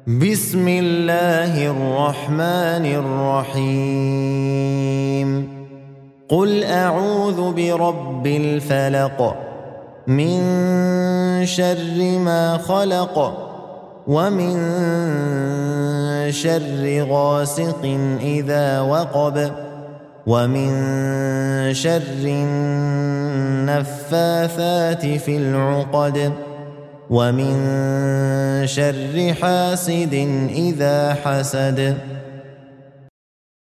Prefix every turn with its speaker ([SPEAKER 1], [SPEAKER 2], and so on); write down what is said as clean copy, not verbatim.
[SPEAKER 1] بسم الله الرحمن الرحيم قل أعوذ برب الفلق من شر ما خلق ومن شر غاسق إذا وقب ومن شر النفاثات في العقد ومن شر حاسد إذا حسد